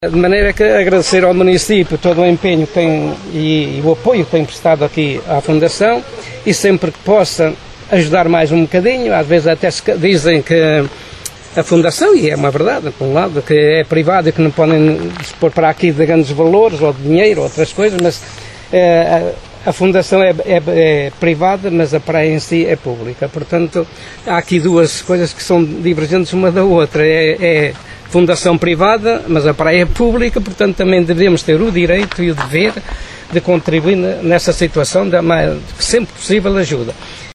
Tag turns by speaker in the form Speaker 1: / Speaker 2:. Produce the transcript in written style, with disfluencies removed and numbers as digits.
Speaker 1: De maneira que agradecer ao município todo o empenho que tem e o apoio que tem prestado aqui à Fundação, e sempre que possa ajudar mais um bocadinho. Às vezes até dizem que a Fundação, e é uma verdade, por um lado, que é privada e que não podem dispor para aqui de grandes valores, ou de dinheiro, ou outras coisas, mas a Fundação é privada, mas a praia em si é pública. Portanto, há aqui duas coisas que são divergentes uma da outra. É Fundação privada, mas a praia é pública, portanto também devemos ter o direito e o dever de contribuir nessa situação, de sempre possível ajuda.